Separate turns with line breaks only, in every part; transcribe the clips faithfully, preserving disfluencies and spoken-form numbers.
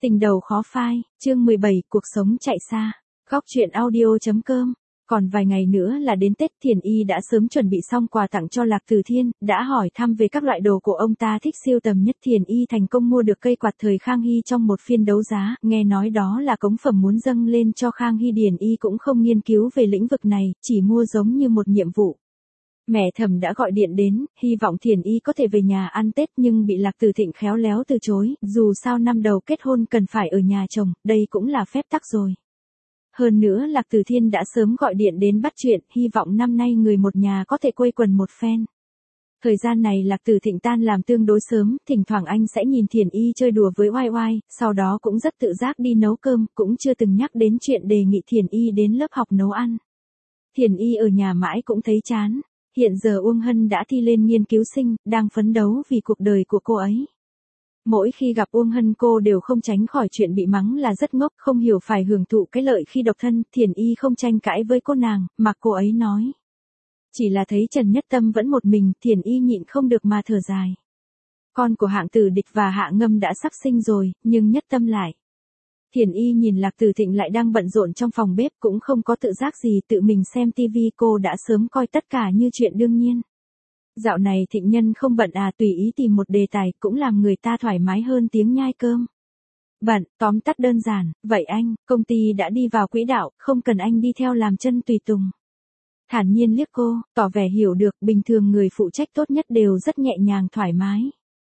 Tình đầu khó phai, chương mười bảy, cuộc sống chạy xa. Góc truyện audio.com. Còn vài ngày nữa là đến Tết, Thiền Y đã sớm chuẩn bị xong quà tặng cho Lạc Từ Thiên, đã hỏi thăm về các loại đồ của ông ta thích sưu tầm nhất. Thiền Y thành công mua được cây quạt thời Khang Hy trong một phiên đấu giá, nghe nói đó là cống phẩm muốn dâng lên cho Khang Hy. Thiền Y cũng không nghiên cứu về lĩnh vực này, chỉ mua giống như một nhiệm vụ. Mẹ Thẩm đã gọi điện đến, hy vọng Thiền Y có thể về nhà ăn Tết nhưng bị Lạc Từ Thịnh khéo léo từ chối, dù sao năm đầu kết hôn cần phải ở nhà chồng, đây cũng là phép tắc rồi. Hơn nữa Lạc Từ Thiên đã sớm gọi điện đến bắt chuyện, hy vọng năm nay người một nhà có thể quây quần một phen. Thời gian này Lạc Từ Thịnh tan làm tương đối sớm, thỉnh thoảng anh sẽ nhìn Thiền Y chơi đùa với oai oai, sau đó cũng rất tự giác đi nấu cơm, cũng chưa từng nhắc đến chuyện đề nghị Thiền Y đến lớp học nấu ăn. Thiền Y ở nhà mãi cũng thấy chán. Hiện giờ Uông Hân đã thi lên nghiên cứu sinh, đang phấn đấu vì cuộc đời của cô ấy. Mỗi khi gặp Uông Hân cô đều không tránh khỏi chuyện bị mắng là rất ngốc, không hiểu phải hưởng thụ cái lợi khi độc thân. Thiền Y không tranh cãi với cô nàng, mà cô ấy nói. Chỉ là thấy Trần Nhất Tâm vẫn một mình, Thiền Y nhịn không được mà thở dài. Con của Hạng Tử Địch và Hạ Ngâm đã sắp sinh rồi, nhưng Nhất Tâm lại. Thiền Y nhìn Lạc Từ Thịnh lại đang bận rộn trong phòng bếp, cũng không có tự giác gì, tự mình xem tivi. Cô đã sớm coi tất cả như chuyện đương nhiên. Dạo này Thịnh Nhân không bận à, tùy ý tìm một đề tài cũng làm người ta thoải mái hơn tiếng nhai cơm. Bận, tóm tắt đơn giản, vậy anh, công ty đã đi vào quỹ đạo, không cần anh đi theo làm chân tùy tùng. Thản nhiên liếc cô, tỏ vẻ hiểu được, bình thường người phụ trách tốt nhất đều rất nhẹ nhàng thoải mái.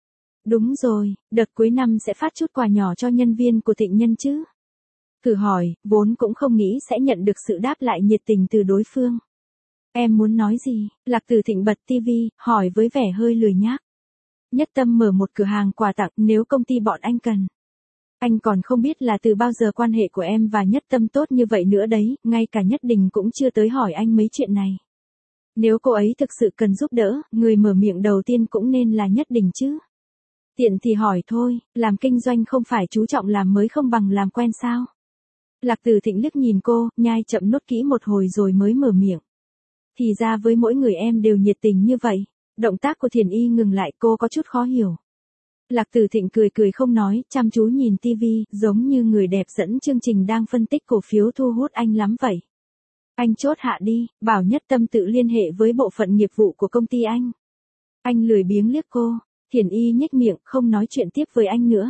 Đúng rồi, đợt cuối năm sẽ phát chút quà nhỏ cho nhân viên của Thịnh Nhân chứ. Thử hỏi, vốn cũng không nghĩ sẽ nhận được sự đáp lại nhiệt tình từ đối phương. Em muốn nói gì? Lạc Từ Thịnh bật tivi, hỏi với vẻ hơi lười nhác. Nhất Tâm mở một cửa hàng quà tặng, nếu công ty bọn anh cần. Anh còn không biết là từ bao giờ quan hệ của em và Nhất Tâm tốt như vậy nữa đấy, ngay cả Nhất Đình cũng chưa tới hỏi anh mấy chuyện này. Nếu cô ấy thực sự cần giúp đỡ, người mở miệng đầu tiên cũng nên là Nhất Đình chứ. Tiện thì hỏi thôi, làm kinh doanh không phải chú trọng làm mới không bằng làm quen sao? Lạc Từ Thịnh liếc nhìn cô, nhai chậm nốt kỹ một hồi rồi mới mở miệng. Thì ra với mỗi người em đều nhiệt tình như vậy. Động tác của Thiền Y ngừng lại, cô có chút khó hiểu. Lạc Từ Thịnh cười cười không nói, chăm chú nhìn tivi, giống như người đẹp dẫn chương trình đang phân tích cổ phiếu thu hút anh lắm vậy. Anh chốt hạ đi, bảo Nhất Tâm tự liên hệ với bộ phận nghiệp vụ của công ty anh. Anh lười biếng liếc cô. Thiền Y nhếch miệng, không nói chuyện tiếp với anh nữa.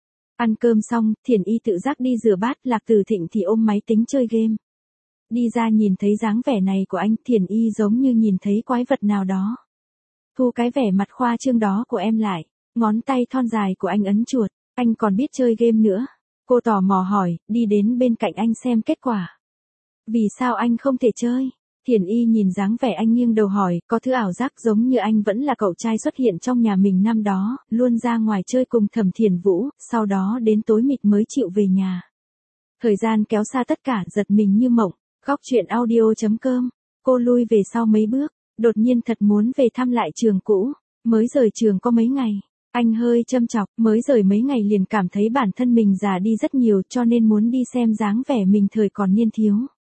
Ăn cơm xong, Thiền Y tự giác đi rửa bát, Lạc Từ Thịnh thì ôm máy tính chơi game. Đi ra nhìn thấy dáng vẻ này của anh, Thiền Y giống như nhìn thấy quái vật nào đó. Thu cái vẻ mặt khoa trương đó của em lại, ngón tay thon dài của anh ấn chuột, anh còn biết chơi game nữa. Cô tò mò hỏi, đi đến bên cạnh anh xem kết quả. Vì sao anh không thể chơi? Thiền Y nhìn dáng vẻ anh nghiêng đầu hỏi, có thứ ảo giác giống như anh vẫn là cậu trai xuất hiện trong nhà mình năm đó, luôn ra ngoài chơi cùng Thẩm Thiền Vũ, sau đó đến tối mịt mới chịu về nhà. Thời gian kéo xa tất cả, giật mình như mộng. Góc truyện audio.com. Cô lui về sau mấy bước, đột nhiên thật muốn về thăm lại trường cũ. Mới rời trường có mấy ngày, anh hơi châm chọc, mới rời mấy ngày liền cảm thấy bản thân mình già đi rất nhiều, cho nên muốn đi xem dáng vẻ mình thời còn niên thiếu.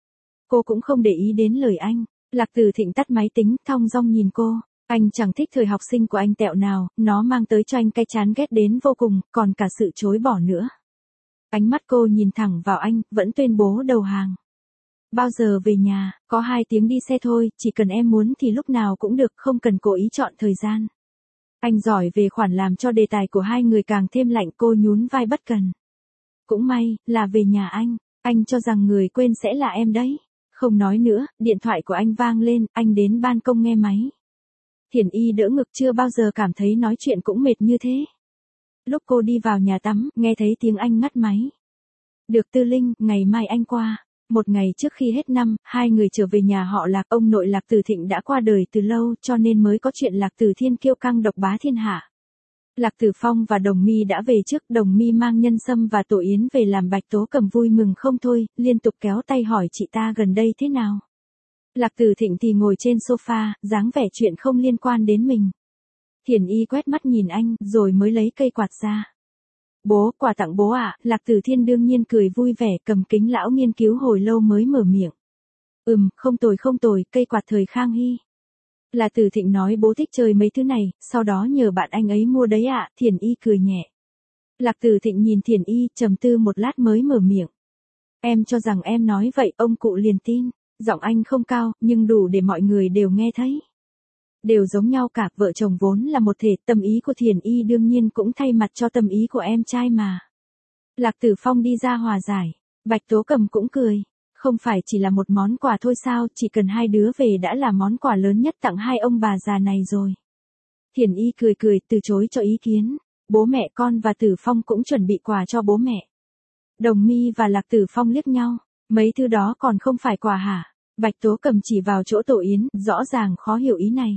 Cô cũng không để ý đến lời anh. Lạc Từ Thịnh tắt máy tính, thong dong nhìn cô. Anh chẳng thích thời học sinh của anh tẹo nào, nó mang tới cho anh cái chán ghét đến vô cùng, còn cả sự chối bỏ nữa. Ánh mắt cô nhìn thẳng vào anh, vẫn tuyên bố đầu hàng. Bao giờ về nhà, có hai tiếng đi xe thôi, chỉ cần em muốn thì lúc nào cũng được, không cần cố ý chọn thời gian. Anh giỏi về khoản làm cho đề tài của hai người càng thêm lạnh, cô nhún vai bất cần. Cũng may, là về nhà anh, anh cho rằng người quên sẽ là em đấy. Không nói nữa, điện thoại của anh vang lên, anh đến ban công nghe máy. Thiền Y đỡ ngực, chưa bao giờ cảm thấy nói chuyện cũng mệt như thế. Lúc cô đi vào nhà tắm, nghe thấy tiếng anh ngắt máy. Được Tư Linh, ngày mai anh qua. Một ngày trước khi hết năm, hai người trở về nhà họ Lạc. Ông nội Lạc Từ Thịnh đã qua đời từ lâu, cho nên mới có chuyện Lạc Từ Thiên kiêu căng độc bá thiên hạ. Lạc Tử Phong và Đồng Mi đã về trước, Đồng Mi mang Nhân Sâm và Tổ Yến về làm Bạch Tố Cầm vui mừng không thôi, liên tục kéo tay hỏi chị ta gần đây thế nào. Lạc Từ Thịnh thì ngồi trên sofa, dáng vẻ chuyện không liên quan đến mình. Thiền Y quét mắt nhìn anh, rồi mới lấy cây quạt ra. Bố, quà tặng bố ạ. À? Lạc Từ Thiên đương nhiên cười vui vẻ, cầm kính lão nghiên cứu hồi lâu mới mở miệng. Ừm, không tồi không tồi, cây quạt thời Khang Hy. Là Từ Thịnh nói bố thích chơi mấy thứ này, sau đó nhờ bạn anh ấy mua đấy ạ. À? Thiền Y cười nhẹ. Lạc Tử Thịnh nhìn Thiển Y, trầm tư một lát mới mở miệng. Em cho rằng em nói vậy ông cụ liền tin. Giọng anh không cao, nhưng đủ để mọi người đều nghe thấy. Đều giống nhau cả, vợ chồng vốn là một thể, tâm ý của Thiển Y đương nhiên cũng thay mặt cho tâm ý của em trai mà. Lạc Tử Phong đi ra hòa giải. Bạch Tố Cầm cũng cười. Không phải chỉ là một món quà thôi sao, chỉ cần hai đứa về đã là món quà lớn nhất tặng hai ông bà già này rồi. Thiển Y cười cười, từ chối cho ý kiến. Bố mẹ con và Tử Phong cũng chuẩn bị quà cho bố mẹ. Đồng Mi và Lạc Tử Phong liếc nhau. Mấy thứ đó còn không phải quà hả? Bạch Tố Cầm chỉ vào chỗ Tổ Yến, rõ ràng khó hiểu ý này.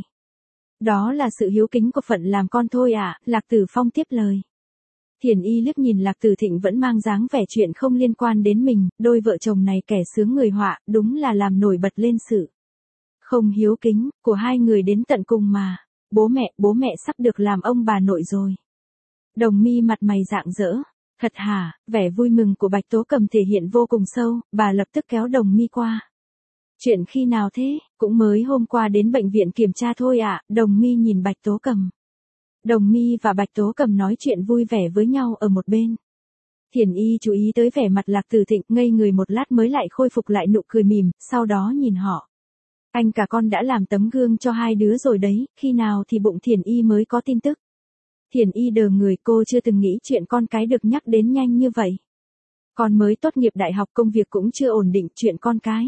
Đó là sự hiếu kính của phận làm con thôi à, Lạc Tử Phong tiếp lời. Thiển Y liếc nhìn Lạc Tử Thịnh vẫn mang dáng vẻ chuyện không liên quan đến mình, đôi vợ chồng này kẻ sướng người họa, đúng là làm nổi bật lên sự không hiếu kính của hai người đến tận cùng mà. Bố mẹ, bố mẹ sắp được làm ông bà nội rồi. Đồng Mi mặt mày rạng rỡ. Thật hả? Vẻ vui mừng của Bạch Tố Cầm thể hiện vô cùng sâu, bà lập tức kéo Đồng Mi qua. Chuyện khi nào thế? Cũng mới hôm qua đến bệnh viện kiểm tra thôi ạ. Đồng Mi nhìn Bạch Tố Cầm. Đồng Mi và Bạch Tố Cầm nói chuyện vui vẻ với nhau ở một bên. Thiển Y chú ý tới vẻ mặt Lạc Tử Thịnh, ngây người một lát mới lại khôi phục lại nụ cười mỉm, sau đó nhìn họ. Anh cả con đã làm tấm gương cho hai đứa rồi đấy, khi nào thì bụng Thiển Y mới có tin tức. Thiển Y đờ người, cô chưa từng nghĩ chuyện con cái được nhắc đến nhanh như vậy. Con mới tốt nghiệp đại học, công việc cũng chưa ổn định, chuyện con cái.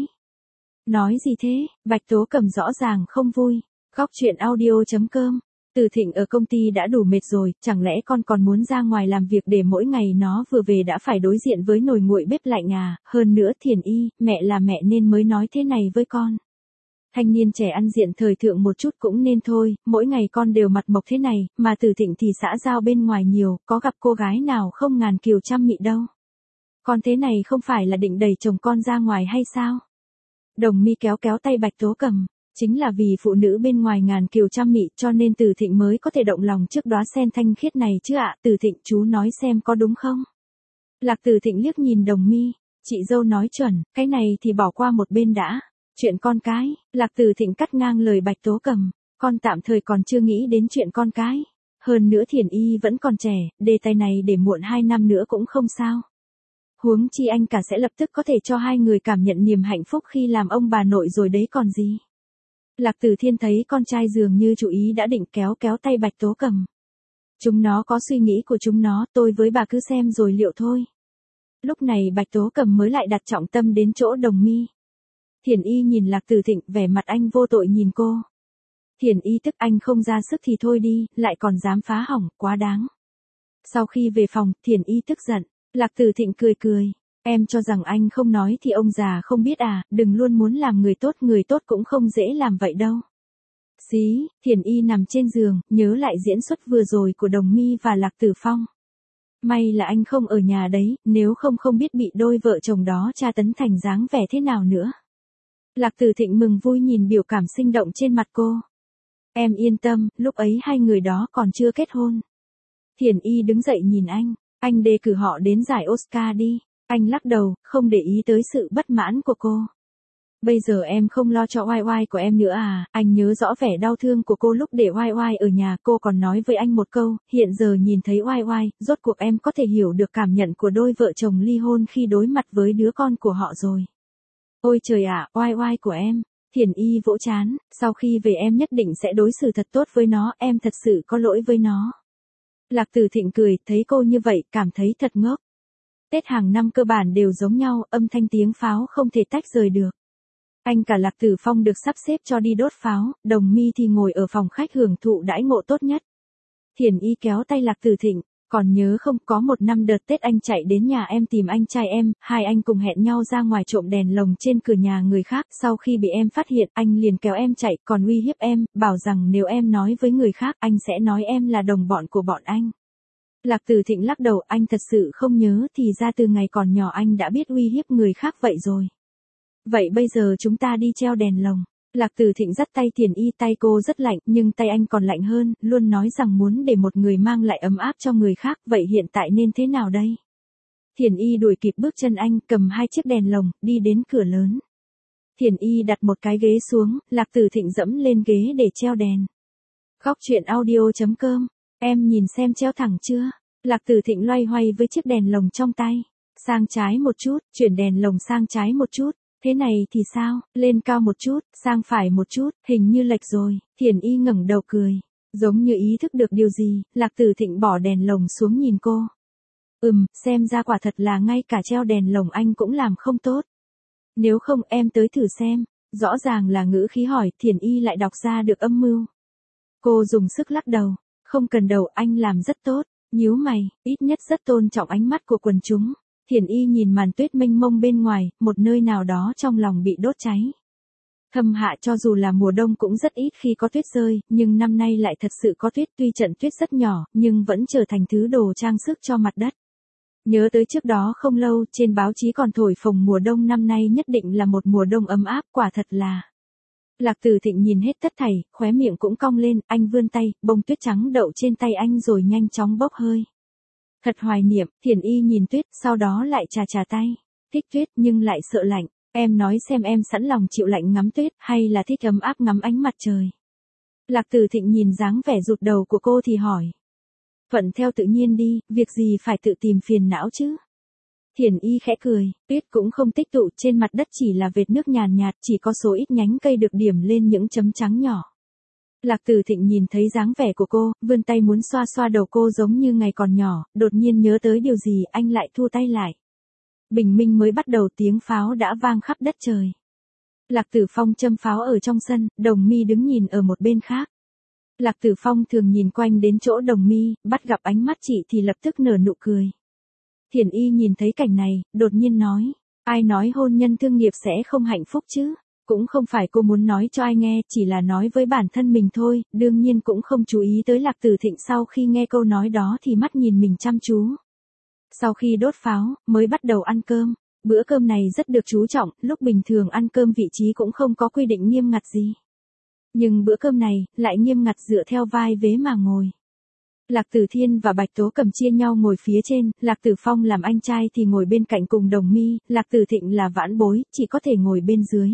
Nói gì thế? Bạch Tố Cầm rõ ràng không vui. Góc chuyện audio chấm com. Tử Thịnh ở công ty đã đủ mệt rồi, chẳng lẽ con còn muốn ra ngoài làm việc để mỗi ngày nó vừa về đã phải đối diện với nồi nguội bếp lạnh à? Hơn nữa Thiển Y, mẹ là mẹ nên mới nói thế này với con. Thanh niên trẻ ăn diện thời thượng một chút cũng nên thôi, mỗi ngày con đều mặt mộc thế này, mà Tử Thịnh thì xã giao bên ngoài nhiều, có gặp cô gái nào không ngàn kiều trăm mị đâu. Con thế này không phải là định đẩy chồng con ra ngoài hay sao? Đồng Mi kéo kéo tay Bạch Tố Cầm. Chính là vì phụ nữ bên ngoài ngàn kiều trăm mị cho nên Tử Thịnh mới có thể động lòng trước đóa sen thanh khiết này chứ ạ. Tử Thịnh, chú nói xem có đúng không? Lạc Tử Thịnh liếc nhìn Đồng Mi. Chị dâu nói chuẩn, cái này thì bỏ qua một bên đã. Chuyện con cái, Lạc Tử Thịnh cắt ngang lời Bạch Tố Cầm. Con tạm thời còn chưa nghĩ đến chuyện con cái. Hơn nữa Thiển Y vẫn còn trẻ, đề tài này để muộn hai năm nữa cũng không sao. Huống chi anh cả sẽ lập tức có thể cho hai người cảm nhận niềm hạnh phúc khi làm ông bà nội rồi đấy còn gì. Lạc Tử Thiên thấy con trai dường như chú ý đã định kéo kéo tay Bạch Tố Cầm. Chúng nó có suy nghĩ của chúng nó, tôi với bà cứ xem rồi liệu thôi. Lúc này Bạch Tố Cầm mới lại đặt trọng tâm đến chỗ Đồng Mi. Thiển Y nhìn Lạc Tử Thịnh, vẻ mặt anh vô tội nhìn cô. Thiển Y tức, anh không ra sức thì thôi đi, lại còn dám phá hỏng, quá đáng. Sau khi về phòng, Thiển Y tức giận. Lạc Tử Thịnh cười cười. Em cho rằng anh không nói thì ông già không biết à, đừng luôn muốn làm người tốt, người tốt cũng không dễ làm vậy đâu. Xí, Thiển Y nằm trên giường, nhớ lại diễn xuất vừa rồi của Đồng Mi và Lạc Tử Phong. May là anh không ở nhà đấy, nếu không không biết bị đôi vợ chồng đó tra tấn thành dáng vẻ thế nào nữa. Lạc Tử Thịnh mừng vui nhìn biểu cảm sinh động trên mặt cô. Em yên tâm, lúc ấy hai người đó còn chưa kết hôn. Thiển Y đứng dậy nhìn anh, anh đề cử họ đến giải Oscar đi. Anh lắc đầu, không để ý tới sự bất mãn của cô. Bây giờ em không lo cho oai oai của em nữa à, anh nhớ rõ vẻ đau thương của cô lúc để oai oai ở nhà, cô còn nói với anh một câu, hiện giờ nhìn thấy oai oai, rốt cuộc em có thể hiểu được cảm nhận của đôi vợ chồng ly hôn khi đối mặt với đứa con của họ rồi. Ôi trời ạ, oai oai của em. Thiển Y vỗ trán, sau khi về em nhất định sẽ đối xử thật tốt với nó, em thật sự có lỗi với nó. Lạc Tử Thịnh cười, thấy cô như vậy, cảm thấy thật ngốc. Tết hàng năm cơ bản đều giống nhau, âm thanh tiếng pháo không thể tách rời được. Anh cả Lạc Tử Phong được sắp xếp cho đi đốt pháo, Đồng Mi thì ngồi ở phòng khách hưởng thụ đãi ngộ tốt nhất. Thiển Y kéo tay Lạc Tử Thịnh, còn nhớ không, có một năm đợt Tết anh chạy đến nhà em tìm anh trai em, hai anh cùng hẹn nhau ra ngoài trộm đèn lồng trên cửa nhà người khác, sau khi bị em phát hiện, anh liền kéo em chạy, còn uy hiếp em, bảo rằng nếu em nói với người khác, anh sẽ nói em là đồng bọn của bọn anh. Lạc Tử Thịnh lắc đầu, anh thật sự không nhớ, thì ra từ ngày còn nhỏ anh đã biết uy hiếp người khác vậy rồi. Vậy bây giờ chúng ta đi treo đèn lồng. Lạc Tử Thịnh dắt tay Thiển Y, tay cô rất lạnh, nhưng tay anh còn lạnh hơn, luôn nói rằng muốn để một người mang lại ấm áp cho người khác, vậy hiện tại nên thế nào đây? Thiển Y đuổi kịp bước chân anh, cầm hai chiếc đèn lồng, đi đến cửa lớn. Thiển Y đặt một cái ghế xuống, Lạc Tử Thịnh dẫm lên ghế để treo đèn. Góc chuyện audio chấm com, em nhìn xem treo thẳng chưa? Lạc Tử Thịnh loay hoay với chiếc đèn lồng trong tay. Sang trái một chút, chuyển đèn lồng sang trái một chút. Thế này thì sao, lên cao một chút, sang phải một chút, hình như lệch rồi. Thiền Y ngẩng đầu cười. Giống như ý thức được điều gì, Lạc Tử Thịnh bỏ đèn lồng xuống nhìn cô. Ừm, xem ra quả thật là ngay cả treo đèn lồng anh cũng làm không tốt. Nếu không em tới thử xem. Rõ ràng là ngữ khí hỏi, Thiền Y lại đọc ra được âm mưu. Cô dùng sức lắc đầu. Không cần đầu, anh làm rất tốt. Nhíu mày, ít nhất rất tôn trọng ánh mắt của quần chúng. Thiền Y nhìn màn tuyết mênh mông bên ngoài, một nơi nào đó trong lòng bị đốt cháy. Thâm Hạ cho dù là mùa đông cũng rất ít khi có tuyết rơi, nhưng năm nay lại thật sự có tuyết, tuy trận tuyết rất nhỏ, nhưng vẫn trở thành thứ đồ trang sức cho mặt đất. Nhớ tới trước đó không lâu, trên báo chí còn thổi phồng mùa đông năm nay nhất định là một mùa đông ấm áp, quả thật là. Lạc Tử Thịnh nhìn hết tất thảy, khóe miệng cũng cong lên, anh vươn tay, bông tuyết trắng đậu trên tay anh rồi nhanh chóng bốc hơi. Thật hoài niệm, Thiền Y nhìn tuyết, sau đó lại chà chà tay. Thích tuyết nhưng lại sợ lạnh, em nói xem em sẵn lòng chịu lạnh ngắm tuyết, hay là thích ấm áp ngắm ánh mặt trời. Lạc Tử Thịnh nhìn dáng vẻ rụt đầu của cô thì hỏi. Thuận theo tự nhiên đi, việc gì phải tự tìm phiền não chứ. Thiền Y khẽ cười, tuyết cũng không tích tụ, trên mặt đất chỉ là vệt nước nhàn nhạt, chỉ có số ít nhánh cây được điểm lên những chấm trắng nhỏ. Lạc Tử Thịnh nhìn thấy dáng vẻ của cô, vươn tay muốn xoa xoa đầu cô giống như ngày còn nhỏ, đột nhiên nhớ tới điều gì, anh lại thu tay lại. Bình minh mới bắt đầu, tiếng pháo đã vang khắp đất trời. Lạc Tử Phong châm pháo ở trong sân, Đồng Mi đứng nhìn ở một bên khác. Lạc Tử Phong thường nhìn quanh đến chỗ Đồng Mi, bắt gặp ánh mắt chị thì lập tức nở nụ cười. Thiền Y nhìn thấy cảnh này, đột nhiên nói, ai nói hôn nhân thương nghiệp sẽ không hạnh phúc chứ? Cũng không phải cô muốn nói cho ai nghe, chỉ là nói với bản thân mình thôi, đương nhiên cũng không chú ý tới Lạc Tử Thịnh sau khi nghe câu nói đó thì mắt nhìn mình chăm chú. Sau khi đốt pháo, mới bắt đầu ăn cơm. Bữa cơm này rất được chú trọng, lúc bình thường ăn cơm vị trí cũng không có quy định nghiêm ngặt gì. Nhưng bữa cơm này, lại nghiêm ngặt dựa theo vai vế mà ngồi. Lạc Tử Thiên và Bạch Tố Cầm chia nhau ngồi phía trên, Lạc Tử Phong làm anh trai thì ngồi bên cạnh cùng Đồng Mi, Lạc Tử Thịnh là vãn bối, chỉ có thể ngồi bên dưới.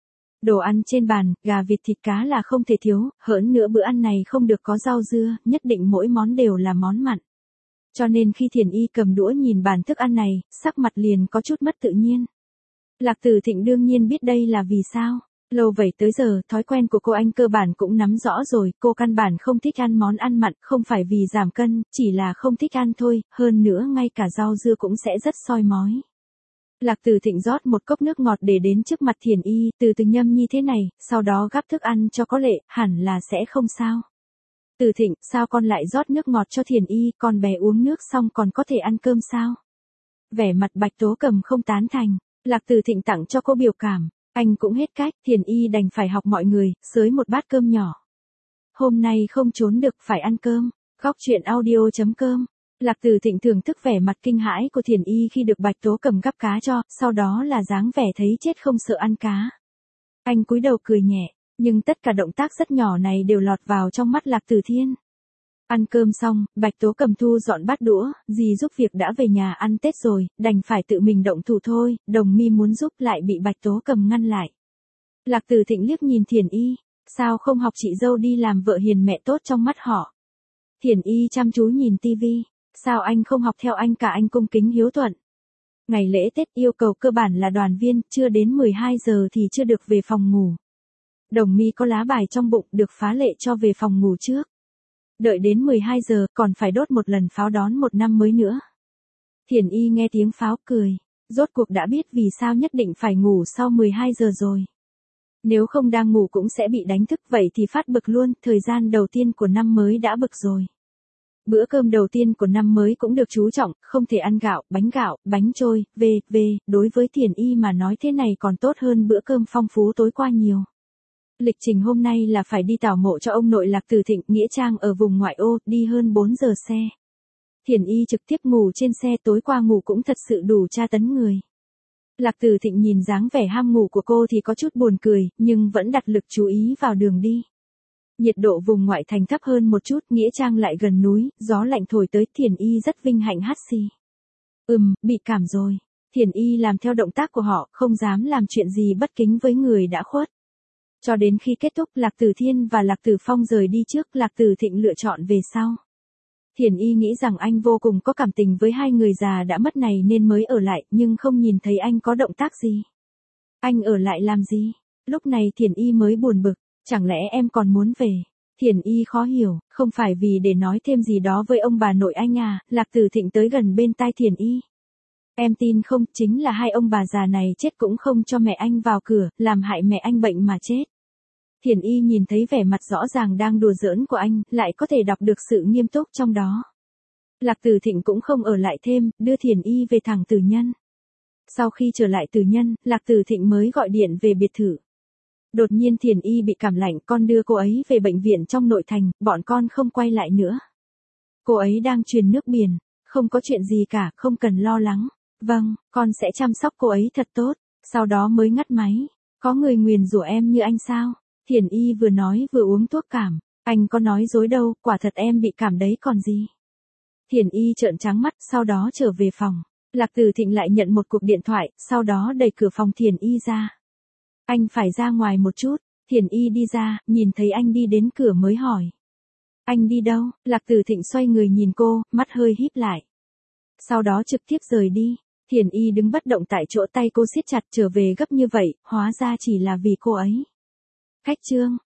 Đồ ăn trên bàn, gà vịt thịt cá là không thể thiếu, hơn nữa bữa ăn này không được có rau dưa, nhất định mỗi món đều là món mặn. Cho nên khi Thiền Y cầm đũa nhìn bàn thức ăn này, sắc mặt liền có chút mất tự nhiên. Lạc Tử Thịnh đương nhiên biết đây là vì sao. Lâu vậy tới giờ, thói quen của cô anh cơ bản cũng nắm rõ rồi, cô căn bản không thích ăn món ăn mặn, không phải vì giảm cân, chỉ là không thích ăn thôi, hơn nữa ngay cả rau dưa cũng sẽ rất soi mói. Lạc Tử Thịnh rót một cốc nước ngọt để đến trước mặt Thiền Y, từ từ nhâm nhi thế này, sau đó gắp thức ăn cho có lệ, hẳn là sẽ không sao. Tử Thịnh, sao con lại rót nước ngọt cho Thiền Y, con bé uống nước xong còn có thể ăn cơm sao? Vẻ mặt Bạch Tố Cầm không tán thành, Lạc Tử Thịnh tặng cho cô biểu cảm, anh cũng hết cách, Thiền Y đành phải học mọi người, xới một bát cơm nhỏ. Hôm nay không trốn được phải ăn cơm, góc chuyện audio chấm com. Lạc Tử Thịnh thưởng thức vẻ mặt kinh hãi của Thiền Y khi được Bạch Tố Cầm gắp cá cho, sau đó là dáng vẻ thấy chết không sợ ăn cá. Anh cúi đầu cười nhẹ, nhưng tất cả động tác rất nhỏ này đều lọt vào trong mắt Lạc Tử Thiên. Ăn cơm xong, Bạch Tố Cầm thu dọn bát đũa, dì giúp việc đã về nhà ăn Tết rồi, đành phải tự mình động thủ thôi, Đồng Mi muốn giúp lại bị Bạch Tố Cầm ngăn lại. Lạc Tử Thịnh liếc nhìn Thiền Y, sao không học chị dâu đi làm vợ hiền mẹ tốt trong mắt họ. Thiền Y chăm chú nhìn tivi, sao anh không học theo anh cả, anh cung kính hiếu thuận. Ngày lễ Tết yêu cầu cơ bản là đoàn viên, chưa đến mười hai giờ thì chưa được về phòng ngủ. Đồng Mi có lá bài trong bụng, được phá lệ cho về phòng ngủ trước. Đợi đến mười hai giờ, còn phải đốt một lần pháo đón một năm mới nữa. Thiền Y nghe tiếng pháo cười, rốt cuộc đã biết vì sao nhất định phải ngủ sau mười hai giờ rồi. Nếu không đang ngủ cũng sẽ bị đánh thức, vậy thì phát bực luôn, thời gian đầu tiên của năm mới đã bực rồi. Bữa cơm đầu tiên của năm mới cũng được chú trọng, không thể ăn gạo, bánh gạo, bánh trôi, về, về, đối với Thiền Y mà nói thế này còn tốt hơn bữa cơm phong phú tối qua nhiều. Lịch trình hôm nay là phải đi tảo mộ cho ông nội Lạc Tử Thịnh, nghĩa trang ở vùng ngoại ô, đi hơn bốn giờ xe. Thiền Y trực tiếp ngủ trên xe, tối qua ngủ cũng thật sự đủ tra tấn người. Lạc Tử Thịnh nhìn dáng vẻ ham ngủ của cô thì có chút buồn cười, nhưng vẫn đặt lực chú ý vào đường đi. Nhiệt độ vùng ngoại thành thấp hơn một chút, nghĩa trang lại gần núi, gió lạnh thổi tới, Thiền Y rất vinh hạnh hắt xì. Ừm, bị cảm rồi. Thiền Y làm theo động tác của họ, không dám làm chuyện gì bất kính với người đã khuất. Cho đến khi kết thúc, Lạc Tử Thiên và Lạc Tử Phong rời đi trước, Lạc Tử Thịnh lựa chọn về sau. Thiền Y nghĩ rằng anh vô cùng có cảm tình với hai người già đã mất này nên mới ở lại, nhưng không nhìn thấy anh có động tác gì. Anh ở lại làm gì? Lúc này Thiền Y mới buồn bực, chẳng lẽ em còn muốn về? Thiền Y khó hiểu, không phải vì để nói thêm gì đó với ông bà nội anh à? Lạc Tử Thịnh tới gần bên tai Thiền Y. Em tin không, chính là hai ông bà già này chết cũng không cho mẹ anh vào cửa, làm hại mẹ anh bệnh mà chết. Thiền Y nhìn thấy vẻ mặt rõ ràng đang đùa giỡn của anh, lại có thể đọc được sự nghiêm túc trong đó. Lạc Tử Thịnh cũng không ở lại thêm, đưa Thiền Y về thẳng Tử Nhân. Sau khi trở lại Tử Nhân, Lạc Tử Thịnh mới gọi điện về biệt thự. Đột nhiên Thiền Y bị cảm lạnh, con đưa cô ấy về bệnh viện trong nội thành, bọn con không quay lại nữa. Cô ấy đang truyền nước biển, không có chuyện gì cả, không cần lo lắng. Vâng, con sẽ chăm sóc cô ấy thật tốt, sau đó mới ngắt máy. Có người nguyền rủa em như anh sao? Thiền Y vừa nói vừa uống thuốc cảm. Anh có nói dối đâu, quả thật em bị cảm đấy còn gì. Thiền Y trợn trắng mắt, sau đó trở về phòng. Lạc Tử Thịnh lại nhận một cuộc điện thoại, sau đó đẩy cửa phòng Thiền Y ra. Anh phải ra ngoài một chút. Thiền Y đi ra, nhìn thấy anh đi đến cửa mới hỏi. Anh đi đâu? Lạc Tử Thịnh xoay người nhìn cô, mắt hơi híp lại. Sau đó trực tiếp rời đi. Thiền Y đứng bất động tại chỗ, tay cô siết chặt, trở về gấp như vậy, hóa ra chỉ là vì cô ấy. Khách trương,